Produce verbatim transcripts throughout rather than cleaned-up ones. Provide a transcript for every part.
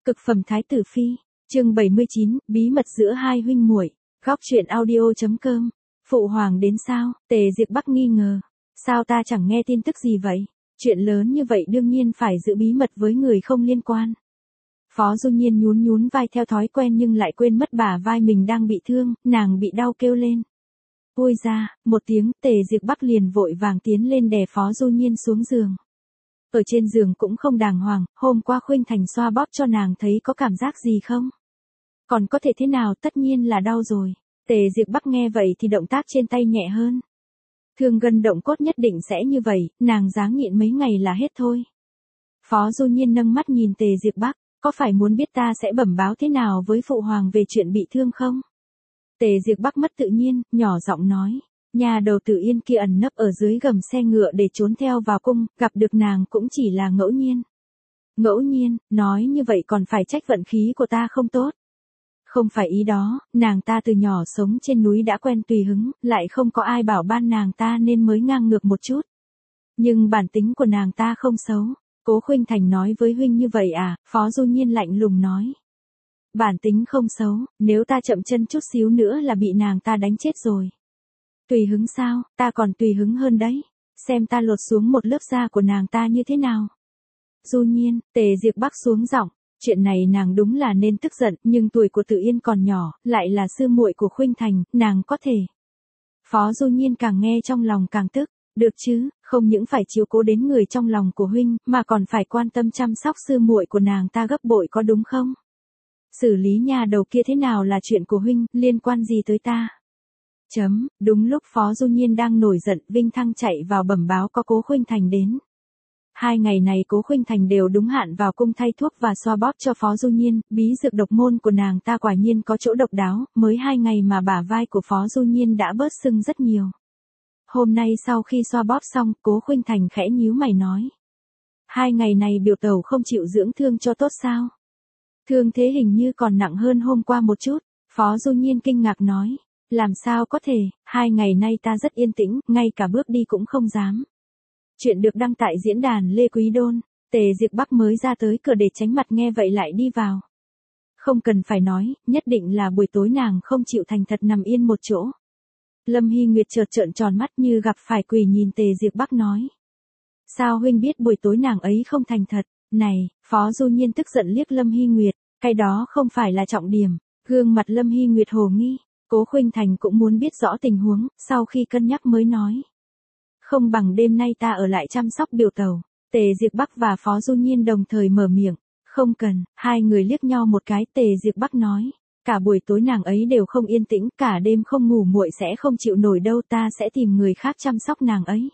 Cực phẩm thái tử phi, chương bảy mươi chín, bí mật giữa hai huynh muội. Góc truyện audio.com. Phụ hoàng đến sao? Tề Diệp Bắc nghi ngờ. Sao ta chẳng nghe tin tức gì vậy? Chuyện lớn như vậy đương nhiên phải giữ bí mật với người không liên quan. Phó Du Nhiên nhún nhún vai theo thói quen nhưng lại quên mất bả vai mình đang bị thương, nàng bị đau kêu lên. Ôi ra, một tiếng, Tề Diệp Bắc liền vội vàng tiến lên đè Phó Du Nhiên xuống giường. Ở trên giường cũng không đàng hoàng, hôm qua Khuynh Thành xoa bóp cho nàng thấy có cảm giác gì không? Còn có thể thế nào, tất nhiên là đau rồi. Tề Diệp Bắc nghe vậy thì động tác trên tay nhẹ hơn. Thương gân động cốt nhất định sẽ như vậy, nàng ráng nhịn mấy ngày là hết thôi. Phó Du Nhiên nâng mắt nhìn Tề Diệp Bắc, có phải muốn biết ta sẽ bẩm báo thế nào với phụ hoàng về chuyện bị thương không? Tề Diệp Bắc mất tự nhiên, nhỏ giọng nói. Nhà đầu Tử Yên kia ẩn nấp ở dưới gầm xe ngựa để trốn theo vào cung, gặp được nàng cũng chỉ là ngẫu nhiên. Ngẫu nhiên, nói như vậy còn phải trách vận khí của ta không tốt. Không phải ý đó, nàng ta từ nhỏ sống trên núi đã quen tùy hứng, lại không có ai bảo ban nàng ta nên mới ngang ngược một chút. Nhưng bản tính của nàng ta không xấu. Cố Khuynh Thành nói với huynh như vậy à? Phó Du Nhiên lạnh lùng nói. Bản tính không xấu, nếu ta chậm chân chút xíu nữa là bị nàng ta đánh chết rồi. Tùy hứng sao, ta còn tùy hứng hơn đấy. Xem ta lột xuống một lớp da của nàng ta như thế nào. Du Nhiên, Tề Diệp Bắc xuống giọng. Chuyện này nàng đúng là nên tức giận, nhưng tuổi của Tử Yên còn nhỏ, lại là sư muội của Khuynh Thành, nàng có thể. Phó Du Nhiên càng nghe trong lòng càng tức. Được chứ, không những phải chiếu cố đến người trong lòng của huynh, mà còn phải quan tâm chăm sóc sư muội của nàng ta gấp bội có đúng không? Xử lý nhà đầu kia thế nào là chuyện của huynh, liên quan gì tới ta? Chấm, đúng lúc Phó Du Nhiên đang nổi giận, Vinh Thăng chạy vào bẩm báo có Cố Khuynh Thành đến. Hai ngày này Cố Khuynh Thành đều đúng hạn vào cung thay thuốc và xoa bóp cho Phó Du Nhiên, bí dược độc môn của nàng ta quả nhiên có chỗ độc đáo, mới hai ngày mà bả vai của Phó Du Nhiên đã bớt sưng rất nhiều. Hôm nay sau khi xoa bóp xong, Cố Khuynh Thành khẽ nhíu mày nói. Hai ngày này biểu tẩu không chịu dưỡng thương cho tốt sao? Thương thế hình như còn nặng hơn hôm qua một chút, Phó Du Nhiên kinh ngạc nói. Làm sao có thể, hai ngày nay ta rất yên tĩnh, ngay cả bước đi cũng không dám. Chuyện được đăng tại diễn đàn Lê Quý Đôn, Tề Diệp Bắc mới ra tới cửa để tránh mặt nghe vậy lại đi vào. Không cần phải nói, nhất định là buổi tối nàng không chịu thành thật nằm yên một chỗ. Lâm Hy Nguyệt chợt trợn tròn mắt như gặp phải quỷ nhìn Tề Diệp Bắc nói. Sao huynh biết buổi tối nàng ấy không thành thật? Này, Phó Du Nhiên tức giận liếc Lâm Hy Nguyệt, cái đó không phải là trọng điểm. Gương mặt Lâm Hy Nguyệt hồ nghi. Cố Khuynh Thành cũng muốn biết rõ tình huống, sau khi cân nhắc mới nói. Không bằng đêm nay ta ở lại chăm sóc biểu tẩu. Tề Diệp Bắc và Phó Du Nhiên đồng thời mở miệng. Không cần, hai người liếc nhau một cái. Tề Diệp Bắc nói. Cả buổi tối nàng ấy đều không yên tĩnh, cả đêm không ngủ muội sẽ không chịu nổi đâu, ta sẽ tìm người khác chăm sóc nàng ấy.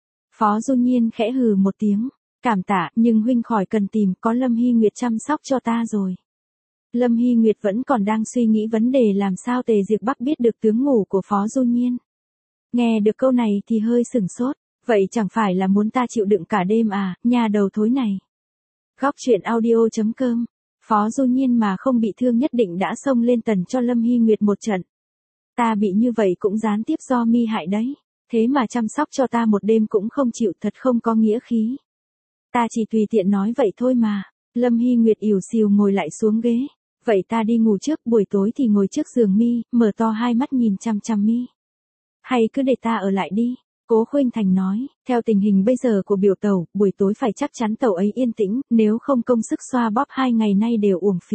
Phó Du Nhiên khẽ hừ một tiếng. Cảm tạ, nhưng huynh khỏi cần tìm, có Lâm Hy Nguyệt chăm sóc cho ta rồi. Lâm Hy Nguyệt vẫn còn đang suy nghĩ vấn đề làm sao Tề Diệp Bắc biết được tướng ngủ của Phó Du Nhiên. Nghe được câu này thì hơi sửng sốt, vậy chẳng phải là muốn ta chịu đựng cả đêm à, nhà đầu thối này. Góc truyện audio.com. Phó Du Nhiên mà không bị thương nhất định đã xông lên tần cho Lâm Hy Nguyệt một trận. Ta bị như vậy cũng gián tiếp do mi hại đấy, thế mà chăm sóc cho ta một đêm cũng không chịu, thật không có nghĩa khí. Ta chỉ tùy tiện nói vậy thôi mà. Lâm Hy Nguyệt ỉu xìu ngồi lại xuống ghế. Vậy ta đi ngủ trước, buổi tối thì ngồi trước giường mi, mở to hai mắt nhìn chăm chăm mi. Hay cứ để ta ở lại đi, Cố Khuynh Thành nói, theo tình hình bây giờ của biểu tẩu, buổi tối phải chắc chắn tẩu ấy yên tĩnh, nếu không công sức xoa bóp hai ngày nay đều uổng phí.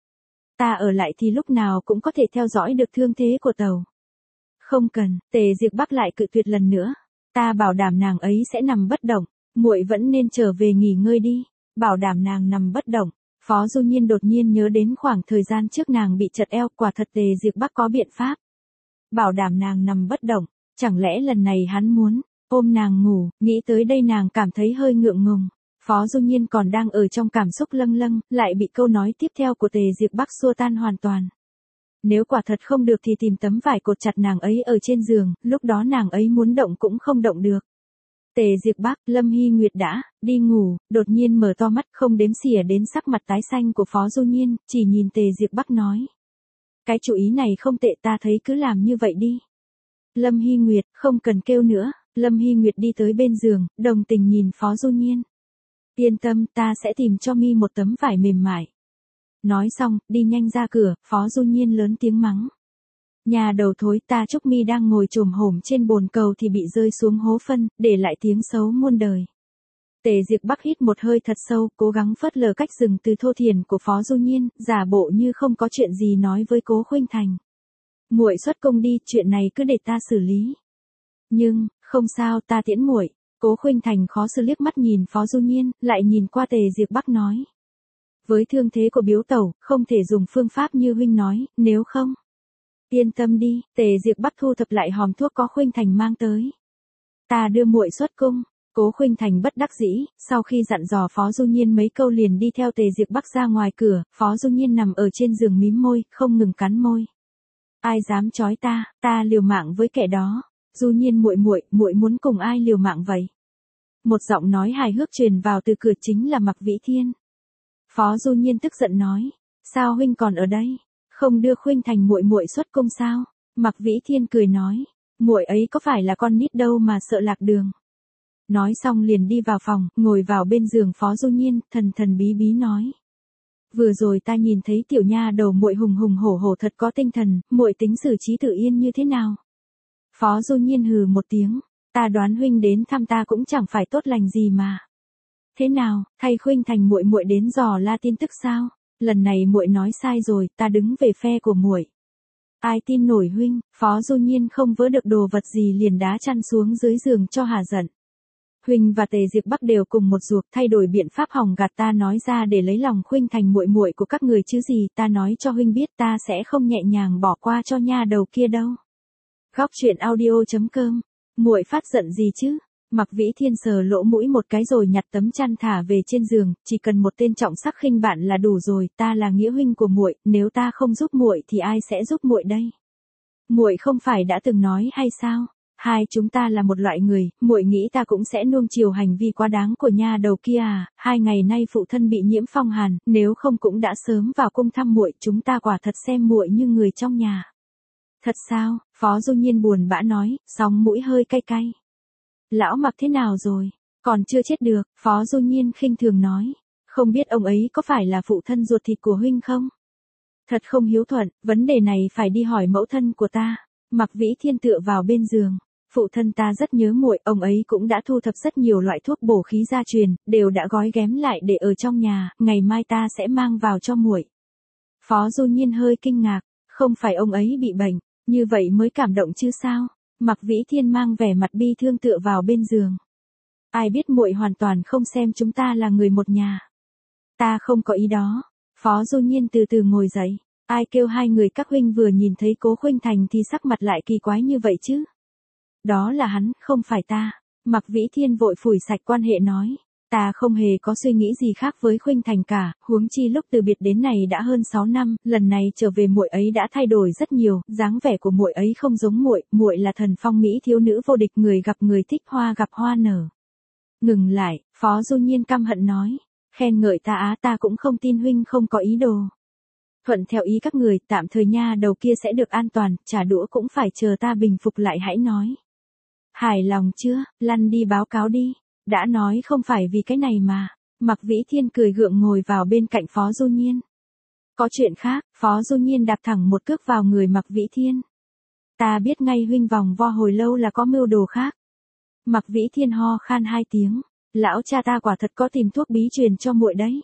Ta ở lại thì lúc nào cũng có thể theo dõi được thương thế của tẩu. Không cần, Tề Diệp Bắc lại cự tuyệt lần nữa. Ta bảo đảm nàng ấy sẽ nằm bất động, muội vẫn nên trở về nghỉ ngơi đi, bảo đảm nàng nằm bất động. Phó Du Nhiên đột nhiên nhớ đến khoảng thời gian trước nàng bị chật eo, quả thật Tề Diệp Bắc có biện pháp. Bảo đảm nàng nằm bất động, chẳng lẽ lần này hắn muốn ôm nàng ngủ, nghĩ tới đây nàng cảm thấy hơi ngượng ngùng. Phó Du Nhiên còn đang ở trong cảm xúc lâng lâng, lại bị câu nói tiếp theo của Tề Diệp Bắc xua tan hoàn toàn. Nếu quả thật không được thì tìm tấm vải cột chặt nàng ấy ở trên giường, lúc đó nàng ấy muốn động cũng không động được. Tề Diệp Bắc, Lâm Hy Nguyệt đã đi ngủ, đột nhiên mở to mắt không đếm xỉa đến sắc mặt tái xanh của Phó Du Nhiên, chỉ nhìn Tề Diệp Bắc nói. Cái chủ ý này không tệ, ta thấy cứ làm như vậy đi. Lâm Hy Nguyệt, không cần kêu nữa. Lâm Hy Nguyệt đi tới bên giường, đồng tình nhìn Phó Du Nhiên. Yên tâm, ta sẽ tìm cho mi một tấm vải mềm mại. Nói xong, đi nhanh ra cửa, Phó Du Nhiên lớn tiếng mắng. Nhà đầu thối, ta Trúc Mi đang ngồi chồm hổm trên bồn cầu thì bị rơi xuống hố phân, để lại tiếng xấu muôn đời. Tề Diệp Bắc hít một hơi thật sâu, cố gắng phớt lờ cách dừng từ thô thiển của Phó Du Nhiên, giả bộ như không có chuyện gì nói với Cố Khuynh Thành. Muội xuất cung đi, chuyện này cứ để ta xử lý. Nhưng, không sao, ta tiễn muội. Cố Khuynh Thành khó xử liếc mắt nhìn Phó Du Nhiên, lại nhìn qua Tề Diệp Bắc nói. Với thương thế của Biếu Tẩu, không thể dùng phương pháp như huynh nói, nếu không. Yên tâm đi, Tề Diệp Bắc thu thập lại hòm thuốc có Khuynh Thành mang tới. Ta đưa muội xuất cung. Cố Khuynh Thành bất đắc dĩ, sau khi dặn dò Phó Du Nhiên mấy câu liền đi theo Tề Diệp Bắc ra ngoài cửa, Phó Du Nhiên nằm ở trên giường mím môi, không ngừng cắn môi. Ai dám chói ta, ta liều mạng với kẻ đó. Du Nhiên muội muội, muội muốn cùng ai liều mạng vậy? Một giọng nói hài hước truyền vào từ cửa, chính là Mạc Vĩ Thiên. Phó Du Nhiên tức giận nói, sao huynh còn ở đây? Không đưa Khuynh Thành muội muội xuất cung sao? Mạc Vĩ Thiên cười nói, muội ấy có phải là con nít đâu mà sợ lạc đường. Nói xong liền đi vào phòng, ngồi vào bên giường Phó Du Nhiên, thần thần bí bí nói. Vừa rồi ta nhìn thấy tiểu nha đầu muội hùng hùng hổ hổ thật có tinh thần, muội tính xử trí Tự Yên như thế nào? Phó Du Nhiên hừ một tiếng, ta đoán huynh đến thăm ta cũng chẳng phải tốt lành gì mà. Thế nào, thay Khuynh Thành muội muội đến dò la tin tức sao? Lần này muội nói sai rồi, ta đứng về phe của muội. Ai tin nổi huynh? Phó Du Nhiên không vớ được đồ vật gì liền đá chăn xuống dưới giường cho hả giận. Huynh và Tề Diệp Bắc đều cùng một ruột, thay đổi biện pháp hòng gạt ta nói ra để lấy lòng Khuynh Thành muội muội của các người chứ gì, ta nói cho huynh biết ta sẽ không nhẹ nhàng bỏ qua cho nha đầu kia đâu. Góc truyện audio chấm com. Muội phát giận gì chứ? Mạc Vĩ Thiên sờ lỗ mũi một cái rồi nhặt tấm chăn thả về trên giường, chỉ cần một tên trọng sắc khinh bạn là đủ rồi, ta là nghĩa huynh của muội, nếu ta không giúp muội thì ai sẽ giúp muội đây? Muội không phải đã từng nói hay sao? Hai chúng ta là một loại người, muội nghĩ ta cũng sẽ nuông chiều hành vi quá đáng của nha đầu kia à? Hai ngày nay phụ thân bị nhiễm phong hàn, nếu không cũng đã sớm vào cung thăm muội, chúng ta quả thật xem muội như người trong nhà. Thật sao? Phó Du Nhiên buồn bã nói, sóng mũi hơi cay cay. Lão Mạc thế nào rồi? Còn chưa chết được, Phó Du Nhiên khinh thường nói. Không biết ông ấy có phải là phụ thân ruột thịt của huynh không? Thật không hiếu thuận, vấn đề này phải đi hỏi mẫu thân của ta. Mạc Vĩ Thiên tựa vào bên giường. Phụ thân ta rất nhớ muội, ông ấy cũng đã thu thập rất nhiều loại thuốc bổ khí gia truyền, đều đã gói ghém lại để ở trong nhà, ngày mai ta sẽ mang vào cho muội. Phó Du Nhiên hơi kinh ngạc, không phải ông ấy bị bệnh, như vậy mới cảm động chứ sao? Mạc Vĩ Thiên mang vẻ mặt bi thương tựa vào bên giường. Ai biết muội hoàn toàn không xem chúng ta là người một nhà. Ta không có ý đó. Phó Du Nhiên từ từ ngồi dậy. Ai kêu hai người các huynh vừa nhìn thấy Cố Khuynh Thành thì sắc mặt lại kỳ quái như vậy chứ? Đó là hắn, không phải ta. Mạc Vĩ Thiên vội phủi sạch quan hệ nói. Ta không hề có suy nghĩ gì khác với Khuynh Thành cả, huống chi lúc từ biệt đến này đã hơn sáu năm, lần này trở về muội ấy đã thay đổi rất nhiều, dáng vẻ của muội ấy không giống muội, muội là thần phong mỹ thiếu nữ vô địch, người gặp người thích, hoa gặp hoa nở. Ngừng lại, Phó Du Nhiên căm hận nói, khen ngợi ta á, ta cũng không tin huynh không có ý đồ. Thuận theo ý các người, tạm thời nha đầu kia sẽ được an toàn, trả đũa cũng phải chờ ta bình phục lại hãy nói. Hài lòng chưa, lăn đi báo cáo đi. Đã nói không phải vì cái này mà. Mạc Vĩ Thiên cười gượng ngồi vào bên cạnh Phó Du Nhiên. Có chuyện khác, Phó Du Nhiên đạp thẳng một cước vào người Mạc Vĩ Thiên. Ta biết ngay huynh vòng vo hồi lâu là có mưu đồ khác. Mạc Vĩ Thiên ho khan hai tiếng. Lão cha ta quả thật có tìm thuốc bí truyền cho muội đấy.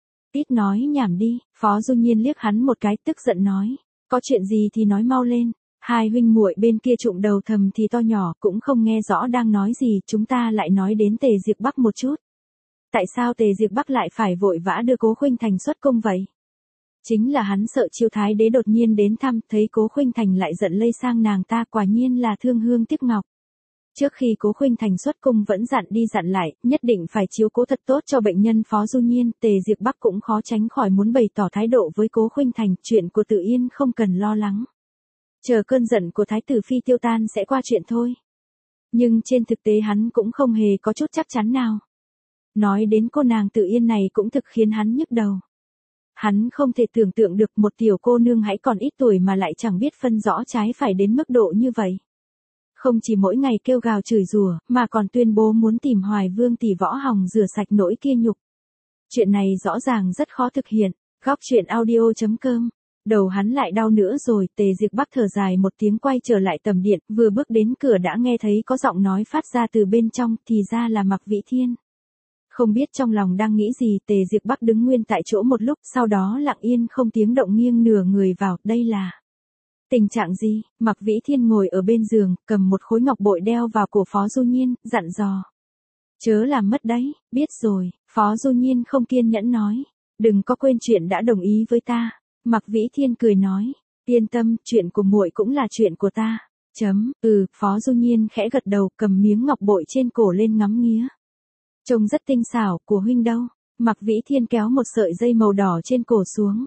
Ít nói nhảm đi, Phó Du Nhiên liếc hắn một cái tức giận nói. Có chuyện gì thì nói mau lên. Hai huynh muội bên kia trụng đầu thầm thì to nhỏ cũng không nghe rõ đang nói gì, chúng ta lại nói đến Tề Diệp Bắc một chút. Tại sao Tề Diệp Bắc lại phải vội vã đưa Cố Khuynh Thành xuất cung vậy? Chính là hắn sợ Chiêu Thái Đế đột nhiên đến thăm, thấy Cố Khuynh Thành lại giận lây sang nàng ta, quả nhiên là thương hương tiếc ngọc. Trước khi Cố Khuynh Thành xuất cung vẫn dặn đi dặn lại, nhất định phải chiếu cố thật tốt cho bệnh nhân Phó Du Nhiên, Tề Diệp Bắc cũng khó tránh khỏi muốn bày tỏ thái độ với Cố Khuynh Thành, chuyện của Tự Yên không cần lo lắng. Chờ cơn giận của Thái tử Phi tiêu tan sẽ qua chuyện thôi. Nhưng trên thực tế hắn cũng không hề có chút chắc chắn nào. Nói đến cô nàng Tự Yên này cũng thực khiến hắn nhức đầu. Hắn không thể tưởng tượng được một tiểu cô nương hãy còn ít tuổi mà lại chẳng biết phân rõ trái phải đến mức độ như vậy. Không chỉ mỗi ngày kêu gào chửi rủa, mà còn tuyên bố muốn tìm Hoài Vương tỷ Võ Hòng rửa sạch nỗi kia nhục. Chuyện này rõ ràng rất khó thực hiện. Góc chuyện audio chấm com. Đầu hắn lại đau nữa rồi, Tề Diệp Bắc thở dài một tiếng quay trở lại tầm điện, vừa bước đến cửa đã nghe thấy có giọng nói phát ra từ bên trong, thì ra là Mạc Vĩ Thiên. Không biết trong lòng đang nghĩ gì, Tề Diệp Bắc đứng nguyên tại chỗ một lúc, sau đó lặng yên không tiếng động nghiêng nửa người vào, đây là tình trạng gì? Mạc Vĩ Thiên ngồi ở bên giường, cầm một khối ngọc bội đeo vào cổ Phó Du Nhiên, dặn dò. Chớ làm mất đấy, biết rồi, Phó Du Nhiên không kiên nhẫn nói. Đừng có quên chuyện đã đồng ý với ta. Mạc Vĩ Thiên cười nói, yên tâm, chuyện của muội cũng là chuyện của ta. Chấm, ừ, Phó Du Nhiên khẽ gật đầu, cầm miếng ngọc bội trên cổ lên ngắm nghía. Trông rất tinh xảo, của huynh đâu? Mạc Vĩ Thiên kéo một sợi dây màu đỏ trên cổ xuống.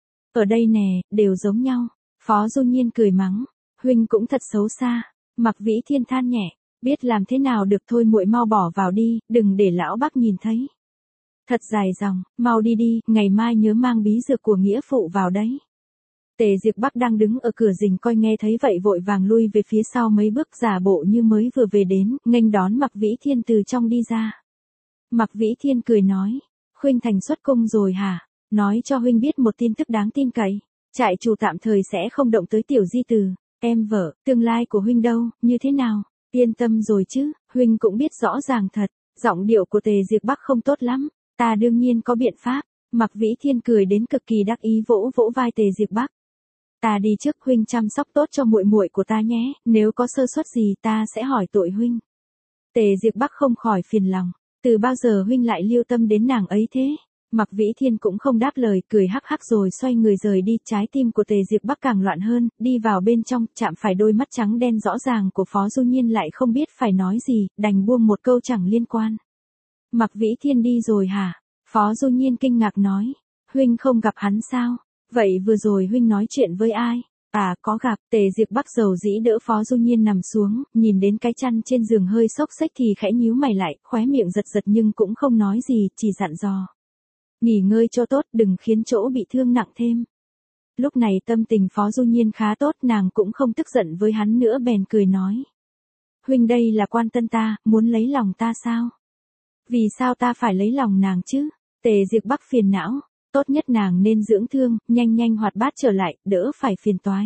Ở đây nè, đều giống nhau. Phó Du Nhiên cười mắng, huynh cũng thật xấu xa. Mạc Vĩ Thiên than nhẹ, biết làm thế nào được thôi, muội mau bỏ vào đi, đừng để lão Bắc nhìn thấy. Thật dài dòng, mau đi đi, ngày mai nhớ mang bí dược của nghĩa phụ vào đấy. Tề Diệp Bắc đang đứng ở cửa rình coi nghe thấy vậy vội vàng lui về phía sau mấy bước, giả bộ như mới vừa về đến, nghênh đón Mạc Vĩ Thiên từ trong đi ra. Mạc Vĩ Thiên cười nói, huynh thành xuất cung rồi hả? Nói cho huynh biết một tin tức đáng tin cậy. Trại chủ tạm thời sẽ không động tới tiểu di từ, em vợ, tương lai của huynh đâu, như thế nào? Yên tâm rồi chứ, huynh cũng biết rõ ràng thật. Giọng điệu của Tề Diệp Bắc không tốt lắm. Ta đương nhiên có biện pháp. Mạc Vĩ Thiên cười đến cực kỳ đắc ý, vỗ vỗ vai Tề Diệp Bắc. Ta đi trước, huynh chăm sóc tốt cho muội muội của ta nhé, nếu có sơ suất gì ta sẽ hỏi tội huynh. Tề Diệp Bắc không khỏi phiền lòng, từ bao giờ huynh lại lưu tâm đến nàng ấy thế? Mạc Vĩ Thiên cũng không đáp lời, cười hắc hắc rồi xoay người rời đi. Trái tim của Tề Diệp Bắc càng loạn hơn, đi vào bên trong, chạm phải đôi mắt trắng đen rõ ràng của Phó Du Nhiên lại không biết phải nói gì, đành buông một câu chẳng liên quan. Mạc Vĩ Thiên đi rồi hả? Phó Du Nhiên kinh ngạc nói, huynh không gặp hắn sao? Vậy vừa rồi huynh nói chuyện với ai? À, có gặp. Tề Diệp Bắc dầu dĩ đỡ Phó Du Nhiên nằm xuống, nhìn đến cái chăn trên giường hơi xốc xếch thì khẽ nhíu mày lại, khóe miệng giật giật nhưng cũng không nói gì, chỉ dặn dò. Nghỉ ngơi cho tốt, đừng khiến chỗ bị thương nặng thêm. Lúc này tâm tình Phó Du Nhiên khá tốt, nàng cũng không tức giận với hắn nữa, bèn cười nói. Huynh đây là quan tân ta, muốn lấy lòng ta sao? Vì sao ta phải lấy lòng nàng chứ? Tề Diệp Bắc phiền não, tốt nhất nàng nên dưỡng thương, nhanh nhanh hoạt bát trở lại, đỡ phải phiền toái.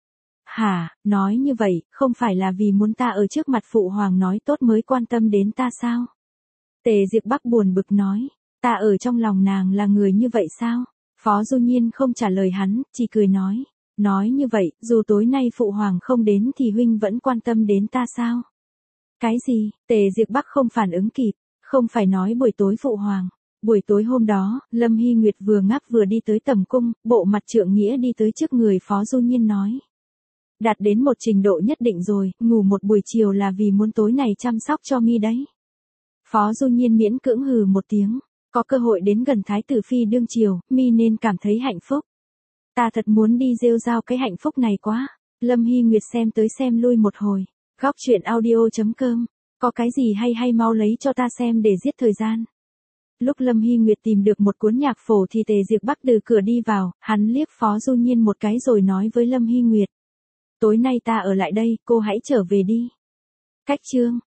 Hả, nói như vậy, không phải là vì muốn ta ở trước mặt phụ hoàng nói tốt mới quan tâm đến ta sao? Tề Diệp Bắc buồn bực nói, ta ở trong lòng nàng là người như vậy sao? Phó Du Nhiên không trả lời hắn, chỉ cười nói, nói như vậy, dù tối nay phụ hoàng không đến thì huynh vẫn quan tâm đến ta sao? Cái gì? Tề Diệp Bắc không phản ứng kịp, không phải nói buổi tối phụ hoàng. Buổi tối hôm đó, Lâm Hy Nguyệt vừa ngáp vừa đi tới tầm cung, bộ mặt trượng nghĩa đi tới trước người Phó Du Nhiên nói. Đạt đến một trình độ nhất định rồi, ngủ một buổi chiều là vì muốn tối này chăm sóc cho mi đấy. Phó Du Nhiên miễn cưỡng hừ một tiếng, có cơ hội đến gần Thái tử Phi đương triều, mi nên cảm thấy hạnh phúc. Ta thật muốn đi rêu rao cái hạnh phúc này quá. Lâm Hy Nguyệt xem tới xem lui một hồi. Góc chuyện audio chấm com. Có cái gì hay hay mau lấy cho ta xem để giết thời gian. Lúc Lâm Hy Nguyệt tìm được một cuốn nhạc phổ thì Tề Diệp Bắc từ cửa đi vào, hắn liếc Phó Du Nhiên một cái rồi nói với Lâm Hy Nguyệt. Tối nay ta ở lại đây, cô hãy trở về đi. Cách chương.